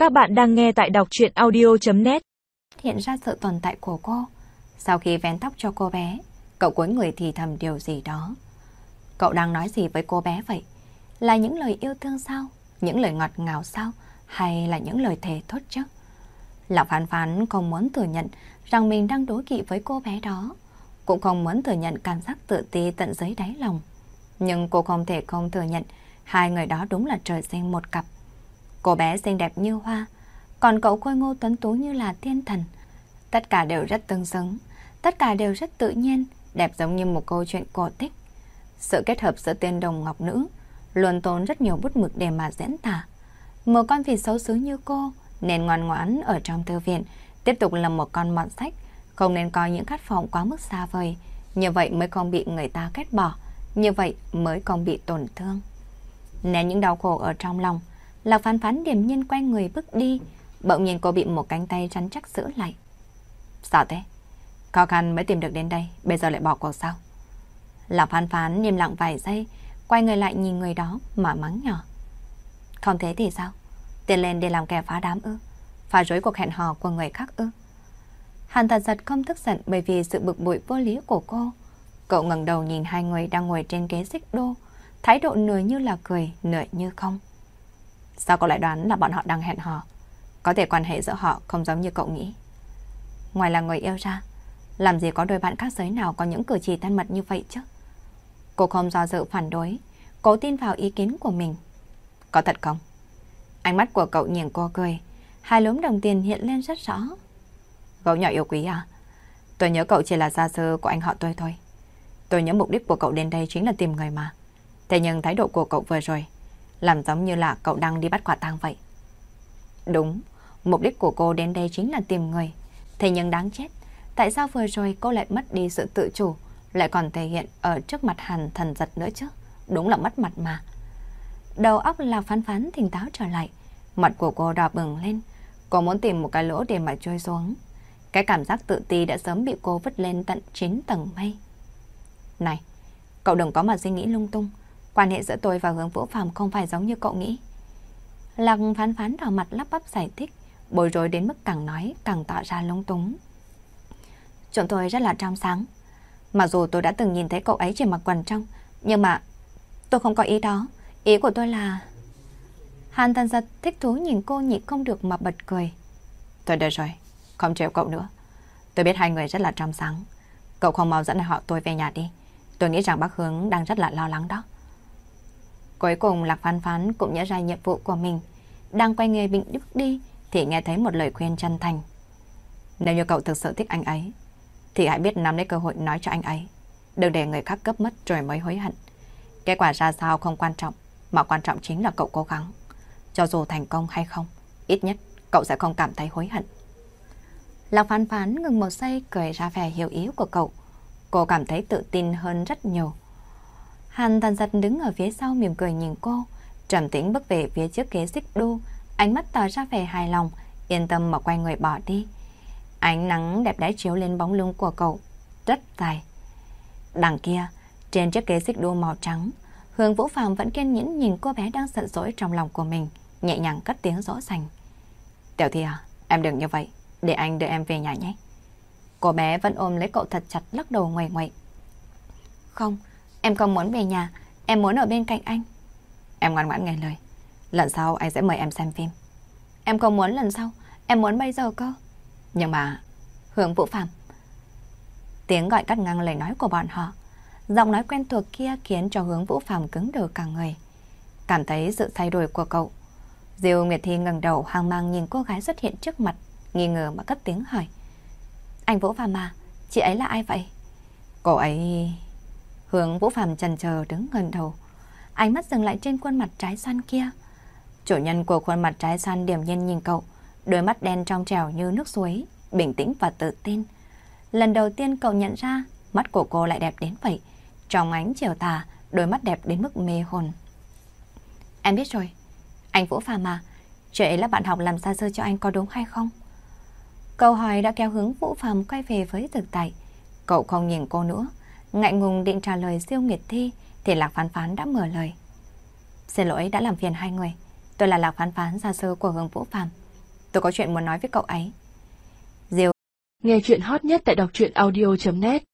Các bạn đang nghe tại đọc truyện audio.net. Hiện ra sự tồn tại của cô. Sau khi vén tóc cho cô bé, cậu cúi người thì thầm điều gì đó. Cậu đang nói gì với cô bé vậy? Là những lời yêu thương sao? Những lời ngọt ngào sao? Hay là những lời thề thốt chứ? Lão Phán Phán không muốn thừa nhận rằng mình đang đố kỵ với cô bé đó. Cũng không muốn thừa nhận cảm giác tự ti tận dưới đáy lòng. Nhưng cô không thể không thừa nhận hai người đó đúng là trời sinh một cặp. Cô bé xinh đẹp như hoa, còn cậu khôi ngô tuấn tú như là thiên thần. Tất cả đều rất tương xứng, tất cả đều rất tự nhiên, đẹp giống như một câu chuyện cổ tích. Sự kết hợp giữa tiên đồng ngọc nữ luôn tốn rất nhiều bút mực để mà diễn tả. Một con vịt xấu xứ như cô nên ngoan ngoãn ở trong thư viện, tiếp tục là một con mọt sách, không nên coi những khát vọng quá mức xa vời. Như vậy mới không bị người ta ghét bỏ, như vậy mới không bị tổn thương. Nén những đau khổ ở trong lòng, Lạc Phán Phán điềm nhiên quay người bước đi. Bỗng nhiên cô bị một cánh tay rắn chắc giữ lại. Sao thế? Khó khăn mới tìm được đến đây, bây giờ lại bỏ cuộc sao? Lạc Phán Phán im lặng vài giây, quay người lại nhìn người đó mà mắng nhỏ. Không thế thì sao? Tiến lên để làm kẻ phá đám ư? Phá rối cuộc hẹn hò của người khác ư? Hàn Thật Giật không tức giận bởi vì sự bực bội vô lý của cô. Cậu ngẩng đầu nhìn hai người đang ngồi trên ghế xích đu, thái độ nửa như là cười, nửa như không. Sao cậu lại đoán là bọn họ đang hẹn hò? Có thể quan hệ giữa họ không giống như cậu nghĩ. Ngoài là người yêu ra, làm gì có đôi bạn khác giới nào có những cử chỉ thân mật như vậy chứ? Cô không do dự phản đối, cố tin vào ý kiến của mình. Có thật không? Ánh mắt của cậu nhìn cô cười, hai lúm đồng tiền hiện lên rất rõ. Gấu nhỏ yêu quý à? Tôi nhớ cậu chỉ là gia sư của anh họ tôi thôi. Tôi nhớ mục đích của cậu đến đây chính là tìm người mà. Thế nhưng thái độ của cậu vừa rồi làm giống như là cậu đang đi bắt quả tang vậy. Đúng, mục đích của cô đến đây chính là tìm người. Thế nhưng đáng chết, tại sao vừa rồi cô lại mất đi sự tự chủ, lại còn thể hiện ở trước mặt Hàn Thần Giật nữa chứ? Đúng là mất mặt mà. Đầu óc Lạc Phán Phán tỉnh táo trở lại, mặt của cô đỏ bừng lên. Cô muốn tìm một cái lỗ để mà trôi xuống. Cái cảm giác tự ti đã sớm bị cô vứt lên tận 9 tầng mây. Này, cậu đừng có mà suy nghĩ lung tung. Quan hệ giữa tôi và Hướng Vũ Phàm không phải giống như cậu nghĩ. Lạc Phán Phán đỏ mặt lắp bắp giải thích, bối rối đến mức càng nói càng tỏ ra lung túng. Chúng tôi rất là trong sáng. Mặc dù tôi đã từng nhìn thấy cậu ấy chỉ mặc quần trong, nhưng mà tôi không có ý đó. Ý của tôi là... Hàn Thần Giật thích thú nhìn cô nhịn không được mà bật cười. Tôi được rồi, không trêu cậu nữa. Tôi biết hai người rất là trong sáng. Cậu không mau dẫn họ tôi về nhà đi. Tôi nghĩ rằng bác Hướng đang rất là lo lắng đó. Cuối cùng Lạc Phán Phán cũng nhớ ra nhiệm vụ của mình. Đang quay người định bước đi thì nghe thấy một lời khuyên chân thành. Nếu như cậu thực sự thích anh ấy thì hãy biết nắm lấy cơ hội nói cho anh ấy. Đừng để người khác cướp mất rồi mới hối hận. Kết quả ra sao không quan trọng, mà quan trọng chính là cậu cố gắng. Cho dù thành công hay không, ít nhất cậu sẽ không cảm thấy hối hận. Lạc Phán Phán ngừng một giây cười ra vẻ hiểu ý của cậu. Cô cảm thấy tự tin hơn rất nhiều. Hàn Thần Giật đứng ở phía sau mỉm cười nhìn cô, trầm tĩnh bước về phía trước ghế xích đu, ánh mắt tỏ ra vẻ hài lòng, yên tâm mà quay người bỏ đi. Ánh nắng đẹp đẽ chiếu lên bóng lưng của cậu, rất dài. Đằng kia, trên chiếc ghế xích đu màu trắng, Hướng Vũ Phàm vẫn kiên nhẫn nhìn cô bé đang giận dỗi trong lòng của mình, nhẹ nhàng cất tiếng dỗ dành. Tiểu Thi à, em đừng như vậy, để anh đưa em về nhà nhé. Cô bé vẫn ôm lấy cậu thật chặt, lắc đầu nguậy nguậy. Không, em không muốn về nhà, em muốn ở bên cạnh anh. Em ngoan ngoãn nghe lời, lần sau anh sẽ mời em xem phim. Em không muốn lần sau, em muốn bây giờ cơ. Nhưng mà... Hướng Vũ Phàm. Tiếng gọi cắt ngang lời nói của bọn họ. Giọng nói quen thuộc kia khiến cho Hướng Vũ Phàm cứng đờ cả người. Cảm thấy sự thay đổi của cậu. Diêu Nguyệt Thi ngẩng đầu hoang mang nhìn cô gái xuất hiện trước mặt, nghi ngờ mà cất tiếng hỏi. Anh Vũ Phàm à, chị ấy là ai vậy? Cô ấy... Hướng Vũ Phàm chần chờ đứng ngẩng đầu, ánh mắt dừng lại trên khuôn mặt trái xoan kia. Chủ nhân của khuôn mặt trái xoan điềm nhiên nhìn cậu, đôi mắt đen trong trẻo như nước suối, bình tĩnh và tự tin. Lần đầu tiên cậu nhận ra mắt của cô lại đẹp đến vậy, trong ánh chiều tà, đôi mắt đẹp đến mức mê hồn. Em biết rồi, anh Vũ Phàm à, chị ấy là bạn học làm gia sư cho anh có đúng hay không? Câu hỏi đã kéo Hướng Vũ Phàm quay về với thực tại. Cậu không nhìn cô nữa, ngại ngùng định trả lời Diêu Nguyệt Thi thì Lạc Phán Phán đã mở lời. Xin lỗi đã làm phiền hai người, tôi là Lạc Phán Phán, gia sư của Hướng Vũ Phàm. tôi có chuyện muốn nói với cậu ấy. Diêu Nghe chuyện hot nhất tại đọc truyện audio.net